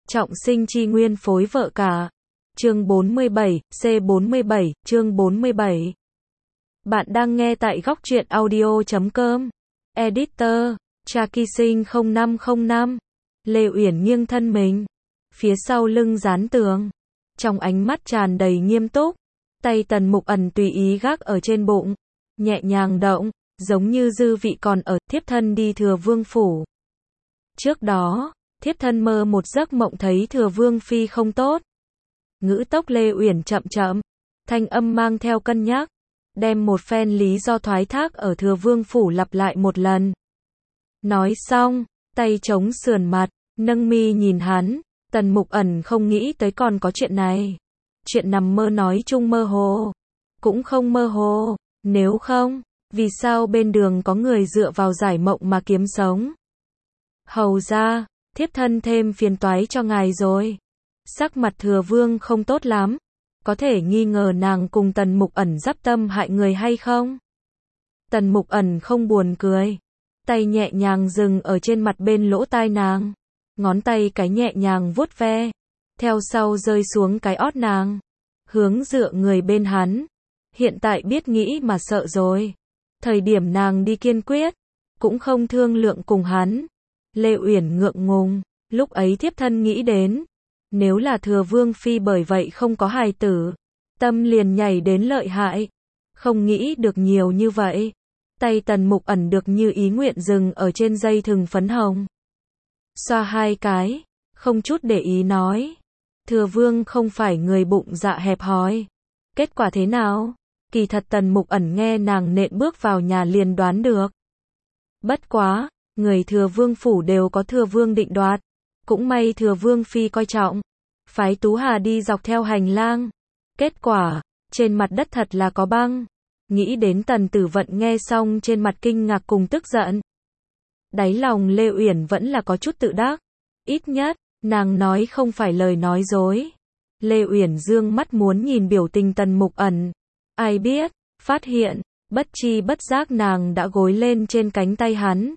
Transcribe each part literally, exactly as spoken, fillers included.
Trọng sinh chi nguyên phối vợ cả. Chương bốn mươi bảy, C bốn mươi bảy, chương bốn mươi bảy. Bạn đang nghe tại góc truyện audio chấm com. Editor, Traki Sinh không năm không năm. Lê Uyển nghiêng thân mình, phía sau lưng dán tường, trong ánh mắt tràn đầy nghiêm túc. Tay Tần Mục Ẩn tùy ý gác ở trên bụng, nhẹ nhàng động, giống như dư vị còn ở. Thiếp thân đi Thừa Vương phủ. Trước đó, thiếp thân mơ một giấc mộng thấy Thừa Vương phi không tốt. Ngữ tốc Lê Uyển chậm chậm, thanh âm mang theo cân nhắc, đem một phen lý do thoái thác ở Thừa Vương phủ lặp lại một lần. Nói xong, tay chống sườn mặt, nâng mi nhìn hắn. Tần Mục Ẩn không nghĩ tới còn có chuyện này. Chuyện nằm mơ nói chung mơ hồ, cũng không mơ hồ. Nếu không, vì sao bên đường có người dựa vào giải mộng mà kiếm sống? Hầu ra, thiếp thân thêm phiền toái cho ngài rồi. Sắc mặt Thừa Vương không tốt lắm. Có thể nghi ngờ nàng cùng Tần Mục Ẩn giáp tâm hại người hay không? Tần Mục Ẩn không buồn cười, tay nhẹ nhàng dừng ở trên mặt bên lỗ tai nàng, ngón tay cái nhẹ nhàng vuốt ve, theo sau rơi xuống cái ót nàng, hướng dựa người bên hắn. Hiện tại biết nghĩ mà sợ rồi. Thời điểm nàng đi kiên quyết, cũng không thương lượng cùng hắn. Lê Uyển ngượng ngùng, lúc ấy thiếp thân nghĩ đến, nếu là Thừa Vương phi bởi vậy không có hài tử, tâm liền nhảy đến lợi hại. Không nghĩ được nhiều như vậy. Tay Tần Mục Ẩn được như ý nguyện dừng ở trên dây thừng phấn hồng, xoa hai cái, không chút để ý nói, Thừa Vương không phải người bụng dạ hẹp hòi. Kết quả thế nào? Kỳ thật Tần Mục Ẩn nghe nàng nện bước vào nhà liền đoán được. Bất quá, người Thừa Vương phủ đều có Thừa Vương định đoạt. Cũng may Thừa Vương phi coi trọng, phái Tú Hà đi dọc theo hành lang. Kết quả, trên mặt đất thật là có băng. Nghĩ đến Tần Tử Vận nghe xong trên mặt kinh ngạc cùng tức giận. Đáy lòng Lê Uyển vẫn là có chút tự đắc. Ít nhất, nàng nói không phải lời nói dối. Lê Uyển dương mắt muốn nhìn biểu tình Tần Mục Ẩn. Ai biết, phát hiện, bất chi bất giác nàng đã gối lên trên cánh tay hắn.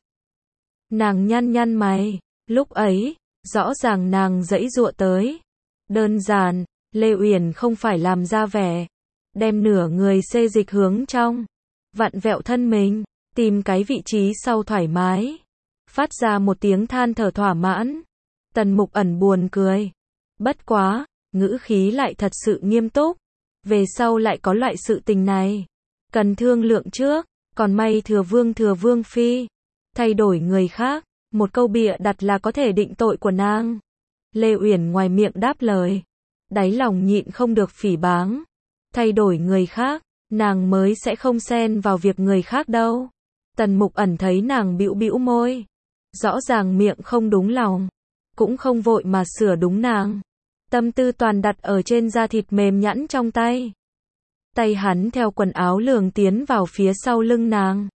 Nàng nhăn nhăn mày, lúc ấy, rõ ràng nàng giãy giụa tới. Đơn giản, Lê Uyển không phải làm ra vẻ, đem nửa người xê dịch hướng trong, vặn vẹo thân mình, tìm cái vị trí sau thoải mái, phát ra một tiếng than thở thỏa mãn. Tần Mục Ẩn buồn cười. Bất quá, ngữ khí lại thật sự nghiêm túc. Về sau lại có loại sự tình này, cần thương lượng trước. Còn may Thừa Vương Thừa Vương phi thay đổi người khác, một câu bịa đặt là có thể định tội của nàng. Lê Uyển ngoài miệng đáp lời, đáy lòng nhịn không được phỉ báng. Thay đổi người khác, nàng mới sẽ không xen vào việc người khác đâu. Tần Mục Ẩn thấy nàng bĩu bĩu môi, rõ ràng miệng không đúng lòng, cũng không vội mà sửa đúng nàng. Tâm tư toàn đặt ở trên da thịt mềm nhẵn trong tay. Tay hắn theo quần áo lường tiến vào phía sau lưng nàng.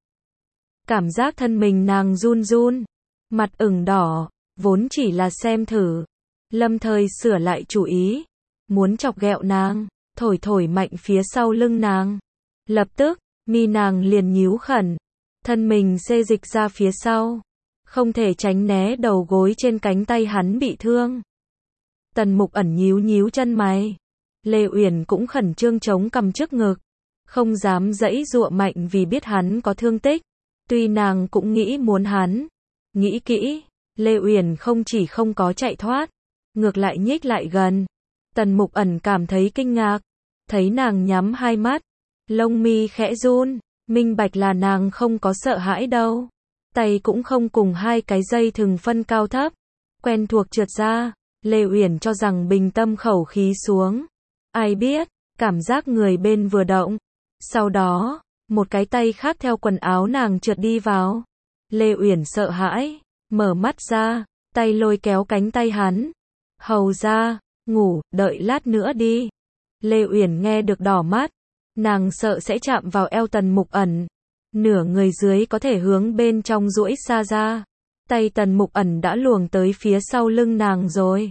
Cảm giác thân mình nàng run run, mặt ửng đỏ, vốn chỉ là xem thử. Lâm thời sửa lại chủ ý, muốn chọc ghẹo nàng, thổi thổi mạnh phía sau lưng nàng. Lập tức, mi nàng liền nhíu khẩn, thân mình xê dịch ra phía sau, không thể tránh né đầu gối trên cánh tay hắn bị thương. Tần Mục Ẩn nhíu nhíu chân mày. Lê Uyển cũng khẩn trương chống cằm trước ngực, không dám giãy giụa mạnh vì biết hắn có thương tích. Tuy nàng cũng nghĩ muốn hắn, nghĩ kỹ, Lê Uyển không chỉ không có chạy thoát, ngược lại nhích lại gần. Tần Mục Ẩn cảm thấy kinh ngạc, thấy nàng nhắm hai mắt, lông mi khẽ run, minh bạch là nàng không có sợ hãi đâu. Tay cũng không cùng hai cái dây thừng phân cao thấp, quen thuộc trượt ra. Lê Uyển cho rằng bình tâm khẩu khí xuống. Ai biết, cảm giác người bên vừa động. Sau đó, một cái tay khác theo quần áo nàng trượt đi vào. Lê Uyển sợ hãi, mở mắt ra, tay lôi kéo cánh tay hắn. Hầu ra, ngủ, đợi lát nữa đi. Lê Uyển nghe được đỏ mắt, nàng sợ sẽ chạm vào eo Tần Mục Ẩn. Nửa người dưới có thể hướng bên trong duỗi xa ra. Tay Tần Mục Ẩn đã luồng tới phía sau lưng nàng rồi.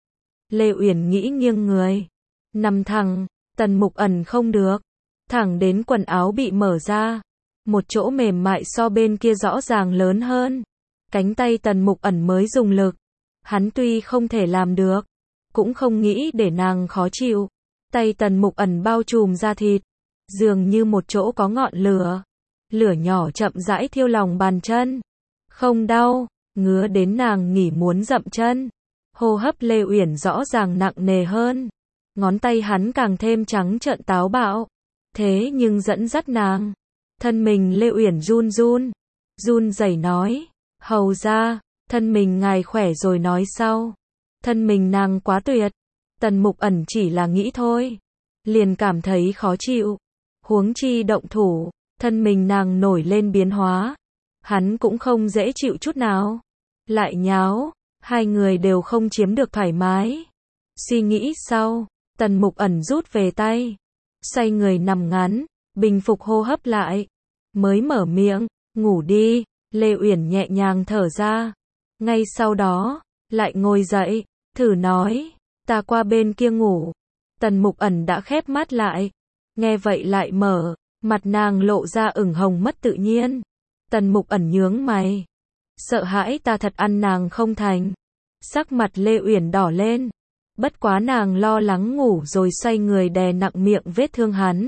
Lê Uyển nghĩ nghiêng người, nằm thẳng. Tần Mục Ẩn không được, thẳng đến quần áo bị mở ra, một chỗ mềm mại so bên kia rõ ràng lớn hơn. Cánh tay Tần Mục Ẩn mới dùng lực, Hắn tuy không thể làm được, cũng không nghĩ để nàng khó chịu. Tay Tần Mục Ẩn bao trùm da thịt, dường như một chỗ có ngọn lửa. Lửa nhỏ chậm rãi thiêu lòng bàn chân. Không đau, ngứa đến nàng nghỉ muốn dậm chân. Hô hấp Lê Uyển rõ ràng nặng nề hơn. Ngón tay hắn càng thêm trắng trợn táo bạo. Thế nhưng dẫn dắt nàng. Thân mình Lê Uyển run run. Run rẩy nói. Hầu ra, thân mình ngài khỏe rồi nói sau. Thân mình nàng quá tuyệt. Tần Mục Ẩn chỉ là nghĩ thôi. Liền cảm thấy khó chịu. Huống chi động thủ. Thân mình nàng nổi lên biến hóa. Hắn cũng không dễ chịu chút nào. Lại nháo. Hai người đều không chiếm được thoải mái. Suy nghĩ sau. Tần Mục Ẩn rút về tay. Xoay người nằm ngắn. Bình phục hô hấp lại. Mới mở miệng. Ngủ đi. Lê Uyển nhẹ nhàng thở ra. Ngay sau đó. Lại ngồi dậy. Thử nói. Ta qua bên kia ngủ. Tần Mục Ẩn đã khép mắt lại. Nghe vậy lại mở. Mặt nàng lộ ra ửng hồng mất tự nhiên. Tần Mục Ẩn nhướng mày. Sợ hãi ta thật ăn nàng không thành. Sắc mặt Lê Uyển đỏ lên. Bất quá nàng lo lắng ngủ rồi xoay người đè nặng miệng vết thương hắn.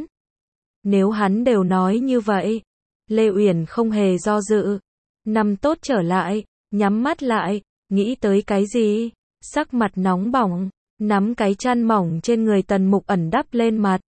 Nếu hắn đều nói như vậy. Lê Uyển không hề do dự. Nằm tốt trở lại. Nhắm mắt lại. Nghĩ tới cái gì? Sắc mặt nóng bỏng. Nắm cái chăn mỏng trên người Tần Mục Ẩn đắp lên mặt.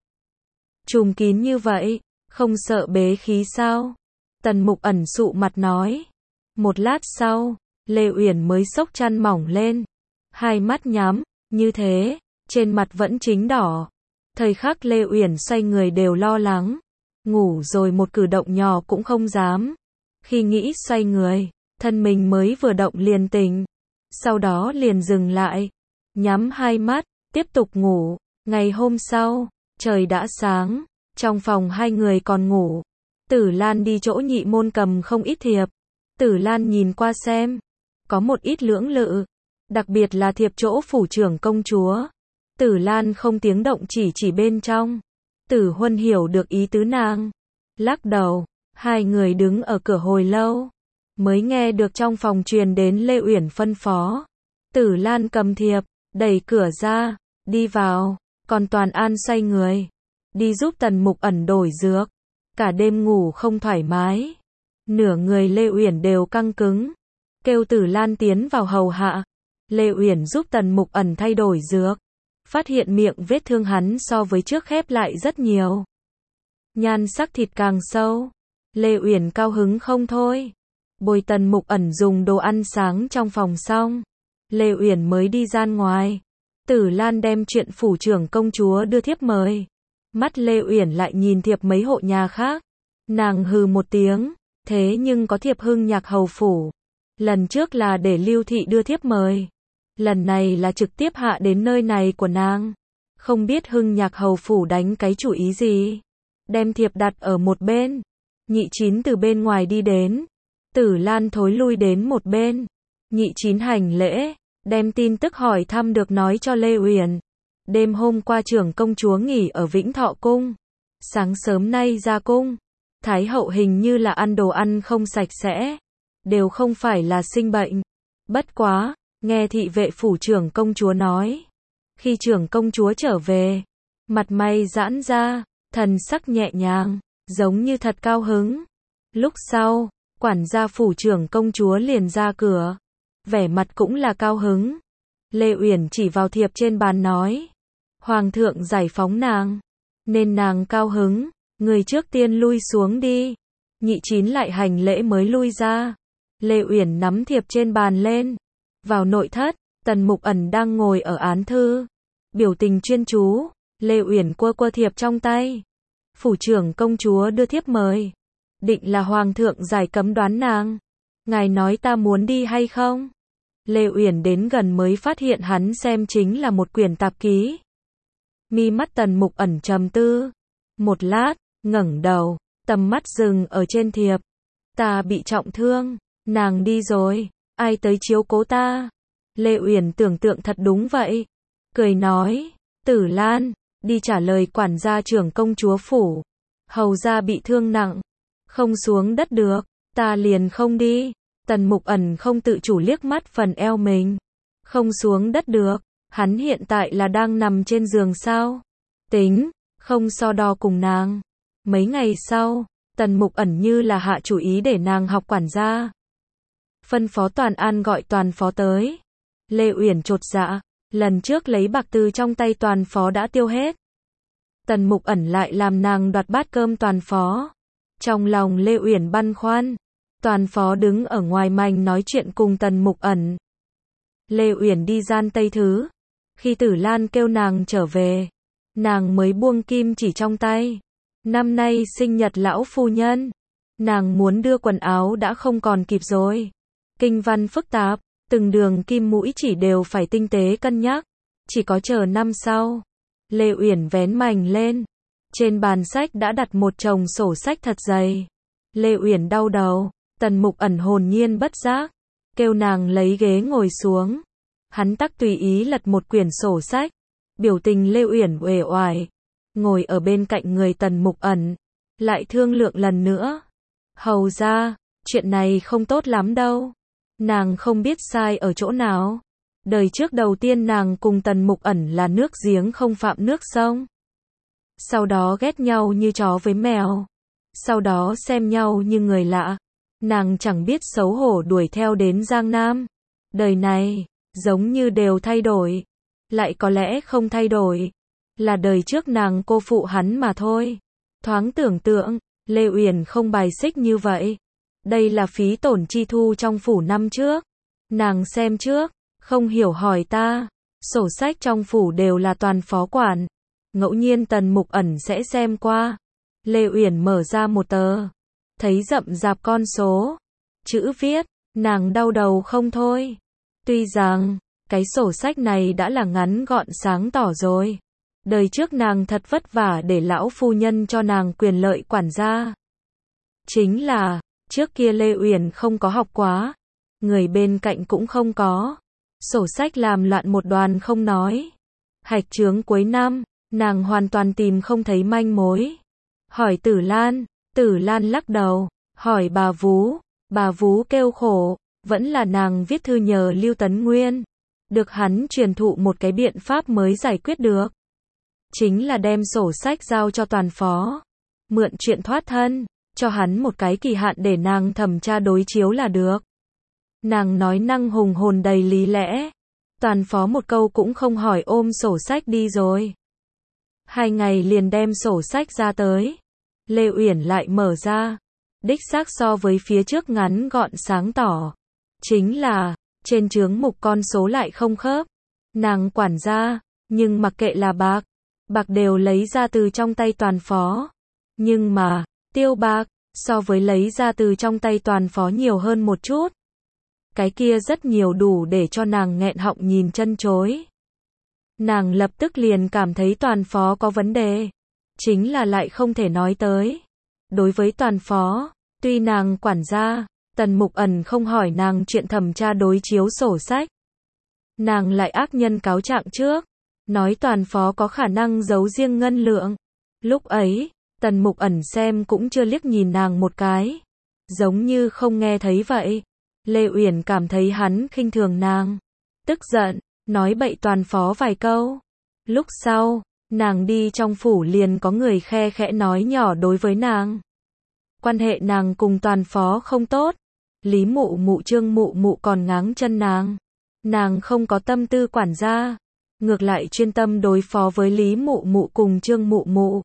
Trùm kín như vậy. Không sợ bế khí sao? Tần Mục Ẩn sụ mặt nói. Một lát sau, Lê Uyển mới xốc chăn mỏng lên. Hai mắt nhắm, như thế, trên mặt vẫn chính đỏ. Thời khắc Lê Uyển xoay người đều lo lắng. Ngủ rồi một cử động nhỏ cũng không dám. Khi nghĩ xoay người, thân mình mới vừa động liền tỉnh. Sau đó liền dừng lại. Nhắm hai mắt, tiếp tục ngủ. Ngày hôm sau, trời đã sáng. Trong phòng hai người còn ngủ. Tử Lan đi chỗ Nhị Môn cầm không ít thiệp. Tử Lan nhìn qua xem. Có một ít lưỡng lự. Đặc biệt là thiệp chỗ phủ trưởng công chúa. Tử Lan không tiếng động chỉ chỉ bên trong. Tử Huân hiểu được ý tứ nàng. Lắc đầu. Hai người đứng ở cửa hồi lâu. Mới nghe được trong phòng truyền đến Lê Uyển phân phó. Tử Lan cầm thiệp. Đẩy cửa ra. Đi vào. Còn Toàn An xoay người. Đi giúp Tần Mục Ẩn đổi dược. Cả đêm ngủ không thoải mái. Nửa người Lê Uyển đều căng cứng. Kêu Tử Lan tiến vào hầu hạ. Lê Uyển giúp Tần Mục Ẩn thay đổi dược. Phát hiện miệng vết thương hắn so với trước khép lại rất nhiều. Nhan sắc thịt càng sâu. Lê Uyển cao hứng không thôi. Bồi Tần Mục Ẩn dùng đồ ăn sáng trong phòng xong. Lê Uyển mới đi ra ngoài. Tử Lan đem chuyện phủ trưởng công chúa đưa thiếp mời. Mắt Lê Uyển lại nhìn thiệp mấy hộ nhà khác. Nàng hừ một tiếng. Thế nhưng có thiệp Hưng Nhạc hầu phủ. Lần trước là để Lưu Thị đưa thiếp mời. Lần này là trực tiếp hạ đến nơi này của nàng. Không biết Hưng Nhạc hầu phủ đánh cái chủ ý gì. Đem thiệp đặt ở một bên. Nhị Chín từ bên ngoài đi đến. Tử Lan thối lui đến một bên. Nhị Chín hành lễ. Đem tin tức hỏi thăm được nói cho Lê Uyển. Đêm hôm qua trưởng công chúa nghỉ ở Vĩnh Thọ Cung. Sáng sớm nay ra cung. Thái hậu hình như là ăn đồ ăn không sạch sẽ. Đều không phải là sinh bệnh. Bất quá, nghe thị vệ phủ trưởng công chúa nói. Khi trưởng công chúa trở về, mặt mày giãn ra, thần sắc nhẹ nhàng, giống như thật cao hứng. Lúc sau, quản gia phủ trưởng công chúa liền ra cửa. Vẻ mặt cũng là cao hứng. Lê Uyển chỉ vào thiệp trên bàn nói. Hoàng thượng giải phóng nàng. Nên nàng cao hứng. Người trước tiên lui xuống đi. Nhị Chín lại hành lễ mới lui ra. Lê Uyển nắm thiệp trên bàn lên. Vào nội thất, Tần Mục Ẩn đang ngồi ở án thư. Biểu tình chuyên chú. Lê Uyển quơ quơ thiệp trong tay. Phủ trưởng công chúa đưa thiếp mời. Định là hoàng thượng giải cấm đoán nàng. Ngài nói ta muốn đi hay không? Lê Uyển đến gần mới phát hiện hắn xem chính là một quyển tạp ký. Mi mắt Tần Mục Ẩn trầm tư. Một lát, ngẩng đầu, tầm mắt dừng ở trên thiệp. Ta bị trọng thương, nàng đi rồi, ai tới chiếu cố ta? Lê Uyển tưởng tượng thật đúng vậy. Cười nói, Tử Lan, đi trả lời quản gia trưởng công chúa phủ. Hầu gia bị thương nặng, không xuống đất được, ta liền không đi. Tần Mục Ẩn không tự chủ liếc mắt phần eo mình. Không xuống đất được, hắn hiện tại là đang nằm trên giường sao? Tính, không so đo cùng nàng. Mấy ngày sau, Tần Mục Ẩn như là hạ chủ ý để nàng học quản gia. Phân phó Toàn An gọi Toàn Phó tới. Lê Uyển chột dạ, lần trước lấy bạc từ trong tay Toàn Phó đã tiêu hết. Tần Mục Ẩn lại làm nàng đoạt bát cơm Toàn Phó. Trong lòng Lê Uyển băn khoăn, Toàn Phó đứng ở ngoài mành nói chuyện cùng Tần Mục Ẩn. Lê Uyển đi gian tây thứ. Khi Tử Lan kêu nàng trở về, nàng mới buông kim chỉ trong tay. Năm nay sinh nhật lão phu nhân, nàng muốn đưa quần áo đã không còn kịp rồi. Kinh văn phức tạp, từng đường kim mũi chỉ đều phải tinh tế cân nhắc. Chỉ có chờ năm sau. Lê Uyển vén mành lên. Trên bàn sách đã đặt một chồng sổ sách thật dày. Lê Uyển đau đầu, Tần Mục Ẩn hồn nhiên bất giác, kêu nàng lấy ghế ngồi xuống. Hắn tắc tùy ý lật một quyển sổ sách, biểu tình Lê Uyển uể oải, ngồi ở bên cạnh người Tần Mục Ẩn, lại thương lượng lần nữa. Hầu ra, chuyện này không tốt lắm đâu. Nàng không biết sai ở chỗ nào. Đời trước đầu tiên nàng cùng Tần Mục Ẩn là nước giếng không phạm nước sông. Sau đó ghét nhau như chó với mèo. Sau đó xem nhau như người lạ. Nàng chẳng biết xấu hổ đuổi theo đến Giang Nam. Đời này, giống như đều thay đổi. Lại có lẽ không thay đổi. Là đời trước nàng cô phụ hắn mà thôi. Thoáng tưởng tượng, Lê Uyển không bài xích như vậy. Đây là phí tổn chi thu trong phủ năm trước. Nàng xem trước, không hiểu hỏi ta. Sổ sách trong phủ đều là Toàn Phó quản. Ngẫu nhiên Tần Mục Ẩn sẽ xem qua. Lê Uyển mở ra một tờ. Thấy rậm rạp con số. Chữ viết, nàng đau đầu không thôi. Tuy rằng, cái sổ sách này đã là ngắn gọn sáng tỏ rồi. Đời trước nàng thật vất vả để lão phu nhân cho nàng quyền lợi quản gia. Chính là, trước kia Lê Uyển không có học quá. Người bên cạnh cũng không có. Sổ sách làm loạn một đoàn không nói. Hạch chướng cuối năm, nàng hoàn toàn tìm không thấy manh mối. Hỏi Tử Lan, Tử Lan lắc đầu. Hỏi bà Vú, bà Vú kêu khổ. Vẫn là nàng viết thư nhờ Lưu Tấn Nguyên. Được hắn truyền thụ một cái biện pháp mới giải quyết được. Chính là đem sổ sách giao cho Toàn Phó. Mượn chuyện thoát thân, cho hắn một cái kỳ hạn để nàng thẩm tra đối chiếu là được. Nàng nói năng hùng hồn đầy lý lẽ. Toàn Phó một câu cũng không hỏi ôm sổ sách đi rồi. Hai ngày liền đem sổ sách ra tới. Lê Uyển lại mở ra. Đích xác so với phía trước ngắn gọn sáng tỏ. Chính là, trên chướng mục con số lại không khớp. Nàng quản gia, nhưng mặc kệ là bạc. Bạc đều lấy ra từ trong tay Toàn Phó. Nhưng mà, tiêu bạc, so với lấy ra từ trong tay Toàn Phó nhiều hơn một chút. Cái kia rất nhiều đủ để cho nàng nghẹn họng nhìn chân chối. Nàng lập tức liền cảm thấy Toàn Phó có vấn đề. Chính là lại không thể nói tới. Đối với Toàn Phó, tuy nàng quản gia, Tần Mục Ẩn không hỏi nàng chuyện thẩm tra đối chiếu sổ sách. Nàng lại ác nhân cáo trạng trước. Nói Toàn Phó có khả năng giấu riêng ngân lượng. Lúc ấy, Tần Mục Ẩn xem cũng chưa liếc nhìn nàng một cái. Giống như không nghe thấy vậy. Lê Uyển cảm thấy hắn khinh thường nàng. Tức giận, nói bậy Toàn Phó vài câu. Lúc sau, nàng đi trong phủ liền có người khe khẽ nói nhỏ đối với nàng. Quan hệ nàng cùng Toàn Phó không tốt. Lý Mụ Mụ Trương Mụ Mụ còn ngáng chân nàng. Nàng không có tâm tư quản gia. Ngược lại chuyên tâm đối phó với Lý Mụ Mụ cùng Trương Mụ Mụ.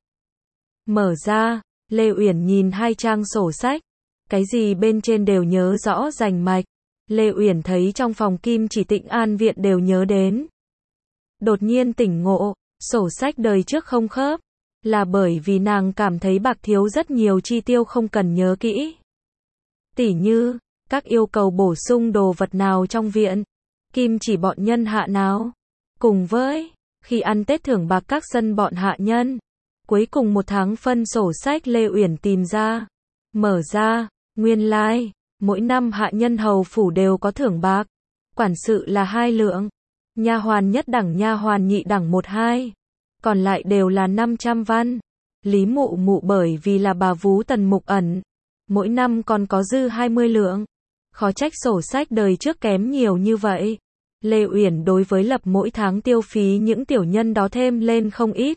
Mở ra, Lê Uyển nhìn hai trang sổ sách. Cái gì bên trên đều nhớ rõ rành mạch. Lê Uyển thấy trong phòng Kim Chỉ Tịnh An viện đều nhớ đến. Đột nhiên tỉnh ngộ, sổ sách đời trước không khớp. Là bởi vì nàng cảm thấy bạc thiếu rất nhiều chi tiêu không cần nhớ kỹ. Tỉ như, các yêu cầu bổ sung đồ vật nào trong viện. Kim chỉ bọn nhân hạ nào. Cùng với, khi ăn Tết thưởng bạc các dân bọn hạ nhân. Cuối cùng một tháng phân sổ sách Lê Uyển tìm ra. Mở ra, nguyên lai, like, mỗi năm hạ nhân hầu phủ đều có thưởng bạc. Quản sự là hai lượng. Nha hoàn nhất đẳng nha hoàn nhị đẳng một hai. Còn lại đều là năm trăm văn. Lý Mụ Mụ bởi vì là bà vú Tần Mục Ẩn. Mỗi năm còn có dư hai mươi lượng. Khó trách sổ sách đời trước kém nhiều như vậy. Lê Uyển đối với lập mỗi tháng tiêu phí những tiểu nhân đó thêm lên không ít.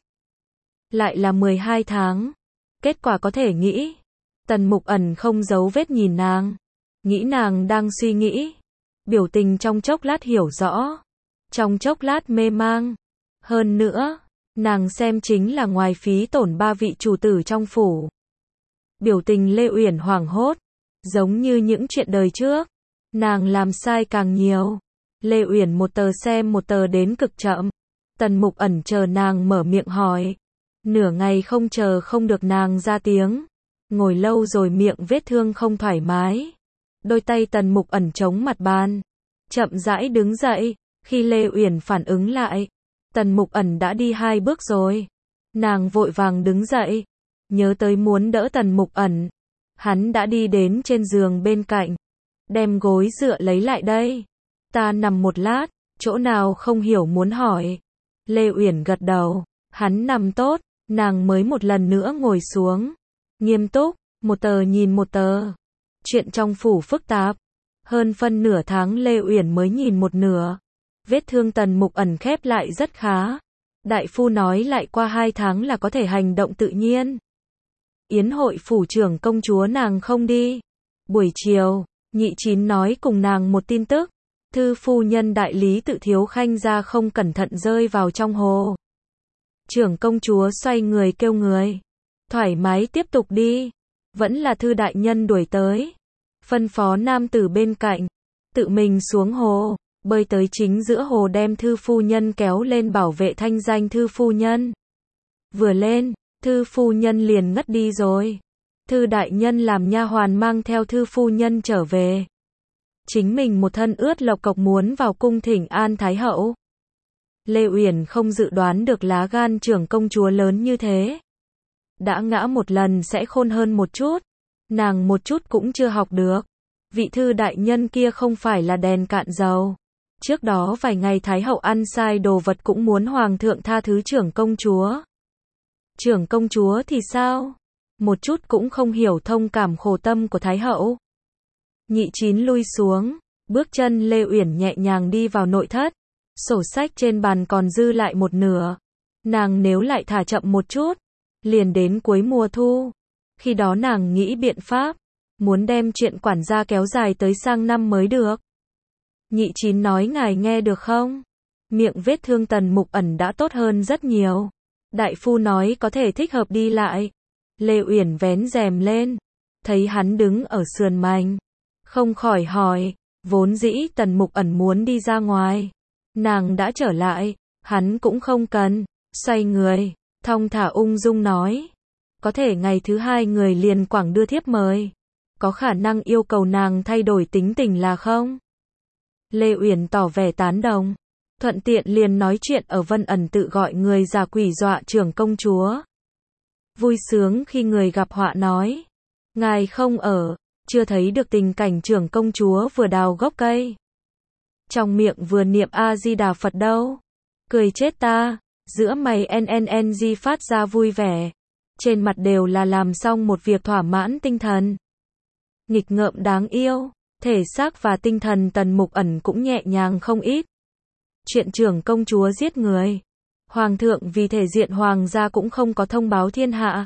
Lại là mười hai tháng. Kết quả có thể nghĩ. Tần Mục Ẩn không giấu vết nhìn nàng. Nghĩ nàng đang suy nghĩ. Biểu tình trong chốc lát hiểu rõ. Trong chốc lát mê mang. Hơn nữa, nàng xem chính là ngoài phí tổn ba vị chủ tử trong phủ. Biểu tình Lê Uyển hoảng hốt. Giống như những chuyện đời trước. Nàng làm sai càng nhiều. Lê Uyển một tờ xem một tờ đến cực chậm. Tần Mục Ẩn chờ nàng mở miệng hỏi. Nửa ngày không chờ không được nàng ra tiếng. Ngồi lâu rồi miệng vết thương không thoải mái. Đôi tay Tần Mục Ẩn chống mặt bàn. Chậm rãi đứng dậy. Khi Lê Uyển phản ứng lại, Tần Mục Ẩn đã đi hai bước rồi. Nàng vội vàng đứng dậy. Nhớ tới muốn đỡ Tần Mục Ẩn. Hắn đã đi đến trên giường bên cạnh. Đem gối dựa lấy lại đây. Ta nằm một lát, chỗ nào không hiểu muốn hỏi. Lê Uyển gật đầu. Hắn nằm tốt, nàng mới một lần nữa ngồi xuống. Nghiêm túc, một tờ nhìn một tờ. Chuyện trong phủ phức tạp. Hơn phân nửa tháng Lê Uyển mới nhìn một nửa. Vết thương Tần Mục Ẩn khép lại rất khá. Đại phu nói lại qua hai tháng là có thể hành động tự nhiên. Yến hội phủ trưởng công chúa nàng không đi. Buổi chiều, Nhị Chín nói cùng nàng một tin tức. Thư phu nhân đại lý Tự Thiếu Khanh ra không cẩn thận rơi vào trong hồ. Trưởng công chúa xoay người kêu người. Thoải mái tiếp tục đi. Vẫn là thư đại nhân đuổi tới. Phân phó nam tử bên cạnh. Tự mình xuống hồ. Bơi tới chính giữa hồ đem thư phu nhân kéo lên bảo vệ thanh danh thư phu nhân. Vừa lên, thư phu nhân liền ngất đi rồi. Thư đại nhân làm nha hoàn mang theo thư phu nhân trở về. Chính mình một thân ướt lộc cộc muốn vào cung thỉnh an thái hậu. Lê Uyển không dự đoán được lá gan trưởng công chúa lớn như thế. Đã ngã một lần sẽ khôn hơn một chút. Nàng một chút cũng chưa học được. Vị thư đại nhân kia không phải là đèn cạn dầu. Trước đó vài ngày thái hậu ăn sai đồ vật cũng muốn hoàng thượng tha thứ trưởng công chúa. Trưởng công chúa thì sao? Một chút cũng không hiểu thông cảm khổ tâm của thái hậu. Nhị Chín lui xuống, bước chân Lê Uyển nhẹ nhàng đi vào nội thất. Sổ sách trên bàn còn dư lại một nửa. Nàng nếu lại thả chậm một chút, liền đến cuối mùa thu. Khi đó nàng nghĩ biện pháp, muốn đem chuyện quản gia kéo dài tới sang năm mới được. Nhị Chín nói ngài nghe được không? Miệng vết thương Tần Mục Ẩn đã tốt hơn rất nhiều. Đại phu nói có thể thích hợp đi lại. Lê Uyển vén rèm lên, thấy hắn đứng ở sườn mành, không khỏi hỏi, vốn dĩ Tần Mục Ẩn muốn đi ra ngoài. Nàng đã trở lại, hắn cũng không cần, xoay người, thong thả ung dung nói. Có thể ngày thứ hai người liền quảng đưa thiếp mời. Có khả năng yêu cầu nàng thay đổi tính tình là không? Lê Uyển tỏ vẻ tán đồng. Thuận tiện liền nói chuyện ở Vân Ẩn tự gọi người giả quỷ dọa trưởng công chúa. Vui sướng khi người gặp họa nói. Ngài không ở, chưa thấy được tình cảnh trưởng công chúa vừa đào gốc cây. Trong miệng vừa niệm A-di-đà Phật đâu. Cười chết ta, giữa mày nng phát ra vui vẻ. Trên mặt đều là làm xong một việc thỏa mãn tinh thần. Nghịch ngợm đáng yêu, thể xác và tinh thần Tần Mục Ẩn cũng nhẹ nhàng không ít. Chuyện trưởng công chúa giết người. Hoàng thượng vì thể diện hoàng gia cũng không có thông báo thiên hạ.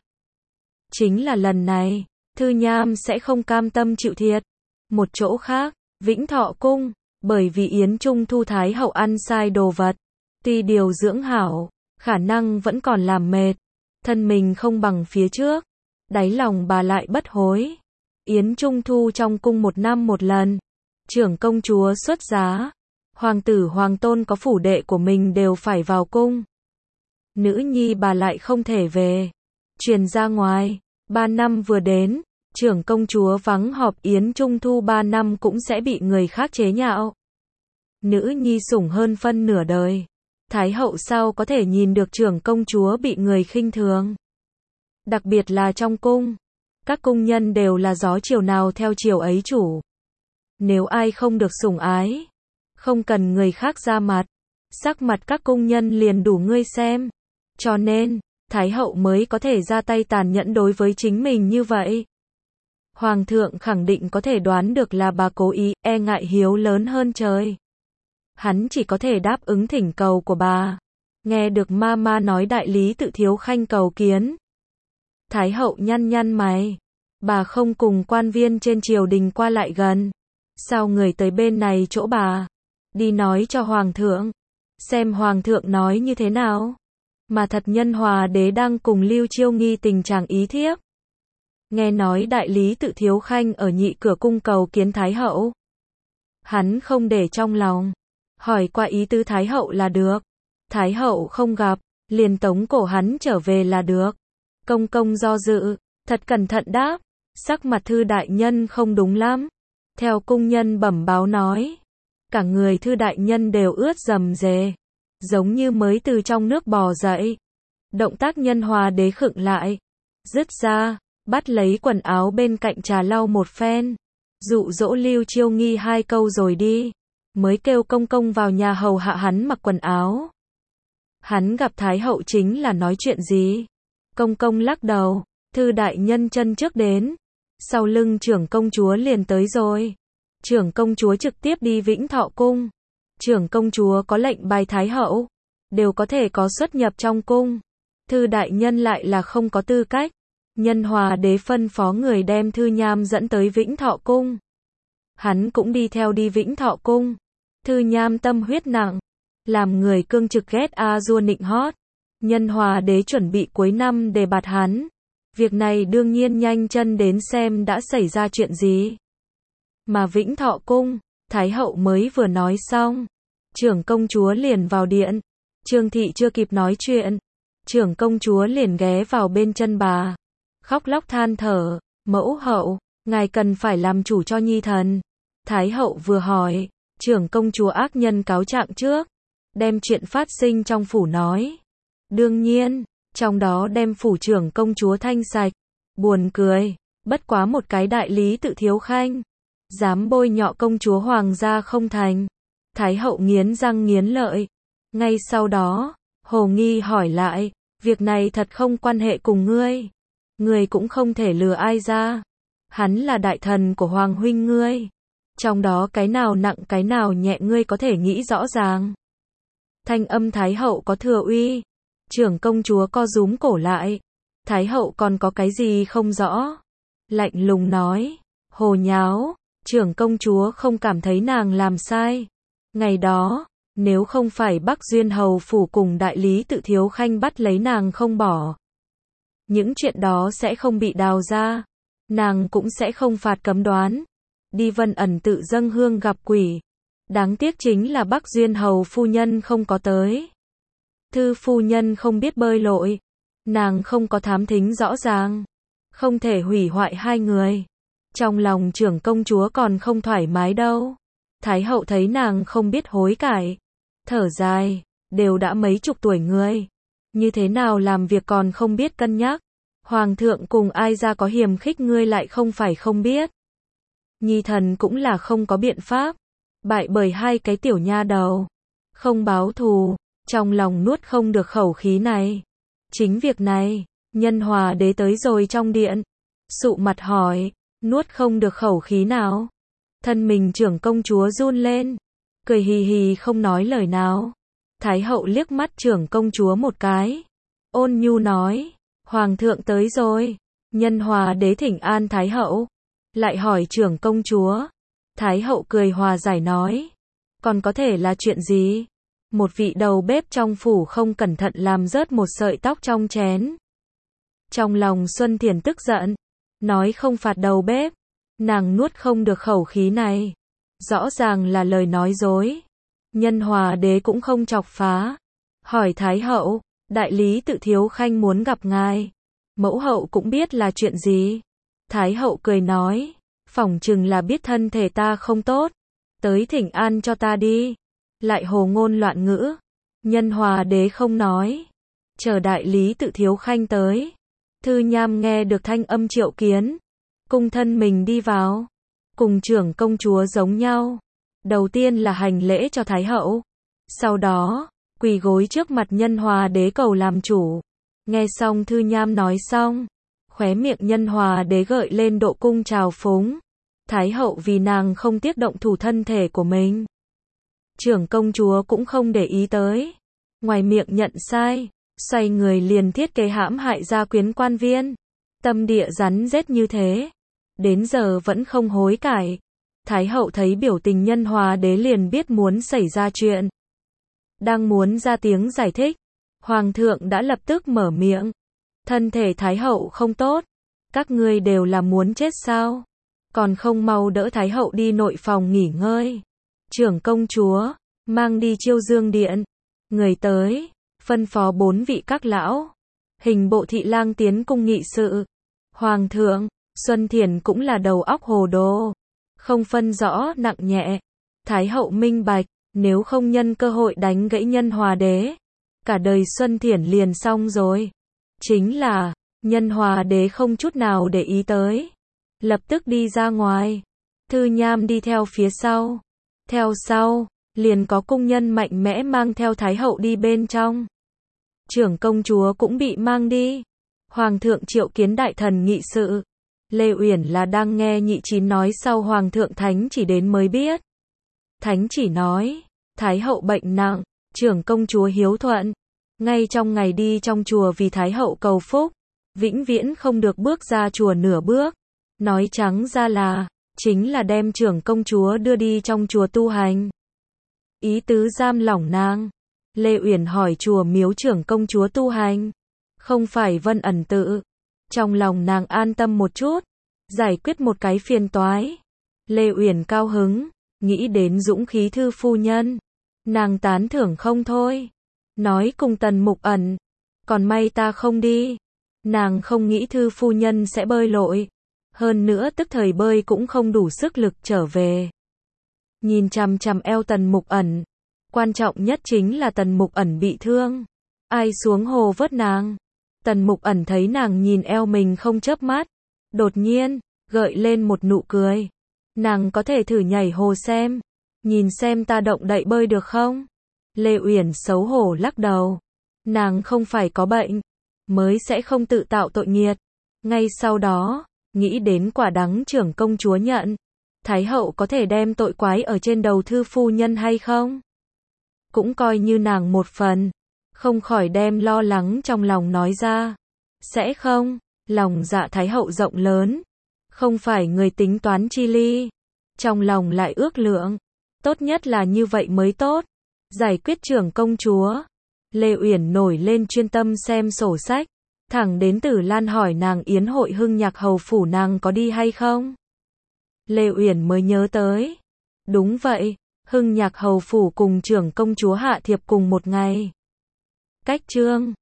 Chính là lần này, Thư Nham sẽ không cam tâm chịu thiệt. Một chỗ khác, Vĩnh Thọ Cung, bởi vì Yến Trung Thu Thái hậu ăn sai đồ vật. Tuy điều dưỡng hảo, khả năng vẫn còn làm mệt. Thân mình không bằng phía trước. Đáy lòng bà lại bất hối. Yến Trung Thu trong cung một năm một lần. Trưởng công chúa xuất giá. Hoàng tử hoàng tôn có phủ đệ của mình đều phải vào cung. Nữ nhi bà lại không thể về. Truyền ra ngoài, ba năm vừa đến, trưởng công chúa vắng họp Yến Trung Thu ba năm cũng sẽ bị người khác chế nhạo. Nữ nhi sủng hơn phân nửa đời. Thái hậu sao có thể nhìn được trưởng công chúa bị người khinh thường. Đặc biệt là trong cung. Các cung nhân đều là gió chiều nào theo chiều ấy chủ. Nếu ai không được sủng ái, không cần người khác ra mặt. Sắc mặt các cung nhân liền đủ ngươi xem. Cho nên, Thái hậu mới có thể ra tay tàn nhẫn đối với chính mình như vậy. Hoàng thượng khẳng định có thể đoán được là bà cố ý, e ngại hiếu lớn hơn trời. hắn chỉ có thể đáp ứng thỉnh cầu của bà. Nghe được ma ma nói đại lý tự thiếu khanh cầu kiến. Thái hậu nhăn nhăn mày. Bà không cùng quan viên trên triều đình qua lại gần. Sao người tới bên này chỗ bà? Đi nói cho hoàng thượng. Xem hoàng thượng nói như thế nào. Mà thật nhân hòa đế đang cùng Lưu Chiêu Nghi tình trạng ý thiếp. Nghe nói đại lý tự thiếu khanh ở nhị cửa cung cầu kiến Thái hậu. Hắn không để trong lòng. Hỏi qua ý tứ Thái hậu là được. Thái hậu không gặp, liền tống cổ hắn trở về là được. Công công do dự, thật cẩn thận đáp. Sắc mặt Thư đại nhân không đúng lắm. Theo cung nhân bẩm báo nói. Cả người Thư đại nhân đều ướt rầm rề. Giống như mới từ trong nước bò dậy. Động tác nhân hòa đế khựng lại. Dứt ra, bắt lấy quần áo bên cạnh trà lau một phen. Dụ dỗ Lưu Chiêu Nghi hai câu rồi đi. Mới kêu công công vào nhà hầu hạ hắn mặc quần áo. Hắn gặp Thái hậu chính là nói chuyện gì? Công công lắc đầu. Thư đại nhân chân trước đến. Sau lưng trưởng công chúa liền tới rồi. Trưởng công chúa trực tiếp đi Vĩnh Thọ cung. Trưởng công chúa có lệnh bài Thái hậu. Đều có thể có xuất nhập trong cung. Thư đại nhân lại là không có tư cách. Nhân hòa đế phân phó người đem Thư Nham dẫn tới Vĩnh Thọ cung. Hắn cũng đi theo đi Vĩnh Thọ cung. Thư Nham tâm huyết nặng. Làm người cương trực ghét a dua nịnh hót. Nhân hòa đế chuẩn bị cuối năm để bạt hắn. Việc này đương nhiên nhanh chân đến xem đã xảy ra chuyện gì. Mà Vĩnh Thọ cung, Thái hậu mới vừa nói xong. Trưởng công chúa liền vào điện. Trương thị chưa kịp nói chuyện. Trưởng công chúa liền ghé vào bên chân bà. Khóc lóc than thở. Mẫu hậu, ngài cần phải làm chủ cho nhi thần. Thái hậu vừa hỏi. Trưởng công chúa ác nhân cáo trạng trước. Đem chuyện phát sinh trong phủ nói. Đương nhiên, trong đó đem phủ trưởng công chúa thanh sạch. Buồn cười, bất quá một cái đại lý tự thiếu khanh. Dám bôi nhọ công chúa hoàng gia không thành. Thái hậu nghiến răng nghiến lợi. Ngay sau đó, Hồ Nghi hỏi lại. Việc này thật không quan hệ cùng ngươi. Ngươi cũng không thể lừa ai ra. Hắn là đại thần của hoàng huynh ngươi. Trong đó cái nào nặng cái nào nhẹ ngươi có thể nghĩ rõ ràng. Thanh âm Thái hậu có thừa uy. Trưởng công chúa co rúm cổ lại. Thái hậu còn có cái gì không rõ. Lạnh lùng nói. Hồ nháo. Trưởng công chúa không cảm thấy nàng làm sai. Ngày đó, nếu không phải Bắc Duyên hầu phủ cùng đại lý tự thiếu khanh bắt lấy nàng không bỏ. Những chuyện đó sẽ không bị đào ra. Nàng cũng sẽ không phạt cấm đoán. Đi Vân Ẩn tự dâng hương gặp quỷ. Đáng tiếc chính là Bắc Duyên hầu phu nhân không có tới. Thư phu nhân không biết bơi lội. Nàng không có thám thính rõ ràng. Không thể hủy hoại hai người. Trong lòng trưởng công chúa còn không thoải mái đâu. Thái hậu thấy nàng không biết hối cải. Thở dài. Đều đã mấy chục tuổi người. Như thế nào làm việc còn không biết cân nhắc. Hoàng thượng cùng ai ra có hiềm khích ngươi lại không phải không biết. Nhi thần cũng là không có biện pháp. Bại bởi hai cái tiểu nha đầu. Không báo thù. Trong lòng nuốt không được khẩu khí này. Chính việc này, nhân hòa đế tới rồi trong điện. Sụ mặt hỏi, nuốt không được khẩu khí nào. Thân mình trưởng công chúa run lên. Cười hì hì không nói lời nào. Thái hậu liếc mắt trưởng công chúa một cái. Ôn nhu nói, hoàng thượng tới rồi. Nhân hòa đế thỉnh an Thái hậu. Lại hỏi trưởng công chúa. Thái hậu cười hòa giải nói. Còn có thể là chuyện gì? Một vị đầu bếp trong phủ không cẩn thận làm rớt một sợi tóc trong chén. Trong lòng Xuân Thiền tức giận. Nói không phạt đầu bếp. Nàng nuốt không được khẩu khí này. Rõ ràng là lời nói dối. Nhân hòa đế cũng không chọc phá. Hỏi Thái hậu. Đại lý tự thiếu khanh muốn gặp ngài. Mẫu hậu cũng biết là chuyện gì. Thái hậu cười nói. Phỏng chừng là biết thân thể ta không tốt. Tới thỉnh an cho ta đi. Lại hồ ngôn loạn ngữ. Nhân hòa đế không nói. Chờ đại lý tự thiếu khanh tới. Thư Nham nghe được thanh âm triệu kiến. Cung thân mình đi vào. Cùng trưởng công chúa giống nhau. Đầu tiên là hành lễ cho Thái hậu. Sau đó, quỳ gối trước mặt nhân hòa đế cầu làm chủ. Nghe xong Thư Nham nói xong. Khóe miệng nhân hòa đế gợi lên độ cung trào phúng. Thái hậu vì nàng không tiếc động thủ thân thể của mình. Trưởng công chúa cũng không để ý tới. Ngoài miệng nhận sai, xoay người liền thiết kế hãm hại gia quyến quan viên. Tâm địa rắn rết như thế, đến giờ vẫn không hối cải. Thái hậu thấy biểu tình Nhân Hòa đế liền biết muốn xảy ra chuyện. Đang muốn ra tiếng giải thích, Hoàng thượng đã lập tức mở miệng. Thân thể Thái hậu không tốt, các ngươi đều là muốn chết sao? Còn không mau đỡ Thái hậu đi nội phòng nghỉ ngơi. Trưởng công chúa, mang đi Chiêu Dương điện. Người tới, phân phó bốn vị các lão. Hình bộ thị lang tiến cung nghị sự. Hoàng thượng, Xuân Thiền cũng là đầu óc hồ đồ. Không phân rõ nặng nhẹ. Thái hậu minh bạch, nếu không nhân cơ hội đánh gãy Nhân Hòa đế. Cả đời Xuân Thiền liền xong rồi. Chính là, Nhân Hòa đế không chút nào để ý tới. Lập tức đi ra ngoài. Thư Nham đi theo phía sau. Theo sau, liền có cung nhân mạnh mẽ mang theo Thái hậu đi bên trong. Trưởng công chúa cũng bị mang đi. Hoàng thượng triệu kiến đại thần nghị sự. Lê Uyển là đang nghe Nhị Chín nói sau Hoàng thượng thánh chỉ đến mới biết. Thánh chỉ nói, Thái hậu bệnh nặng, trưởng công chúa hiếu thuận. Ngay trong ngày đi trong chùa vì Thái hậu cầu phúc, vĩnh viễn không được bước ra chùa nửa bước. Nói trắng ra là, chính là đem trưởng công chúa đưa đi trong chùa tu hành. Ý tứ giam lỏng nàng. Lê Uyển hỏi chùa miếu trưởng công chúa tu hành. Không phải Vân Ẩn tự. Trong lòng nàng an tâm một chút. Giải quyết một cái phiền toái. Lê Uyển cao hứng. Nghĩ đến dũng khí thư phu nhân. Nàng tán thưởng không thôi. Nói cùng Tần Mục Ẩn. Còn may ta không đi. Nàng không nghĩ thư phu nhân sẽ bơi lội. Hơn nữa tức thời bơi cũng không đủ sức lực trở về. Nhìn chằm chằm eo Tần Mục Ẩn. Quan trọng nhất chính là Tần Mục Ẩn bị thương. Ai xuống hồ vớt nàng. Tần Mục Ẩn thấy nàng nhìn eo mình không chớp mắt. Đột nhiên, gợi lên một nụ cười. Nàng có thể thử nhảy hồ xem. Nhìn xem ta động đậy bơi được không? Lê Uyển xấu hổ lắc đầu. Nàng không phải có bệnh. Mới sẽ không tự tạo tội nghiệt. Ngay sau đó, nghĩ đến quả đắng trưởng công chúa nhận. Thái hậu có thể đem tội quái ở trên đầu thư phu nhân hay không? Cũng coi như nàng một phần. Không khỏi đem lo lắng trong lòng nói ra. Sẽ không, lòng dạ Thái hậu rộng lớn. Không phải người tính toán chi ly. Trong lòng lại ước lượng. Tốt nhất là như vậy mới tốt. Giải quyết trưởng công chúa. Lê Uyển nổi lên chuyên tâm xem sổ sách. Thẳng đến Tử Lan hỏi nàng yến hội Hưng Nhạc hầu phủ nàng có đi hay không? Lê Uyển mới nhớ tới. Đúng vậy, Hưng Nhạc hầu phủ cùng trưởng công chúa hạ thiệp cùng một ngày. Cách chương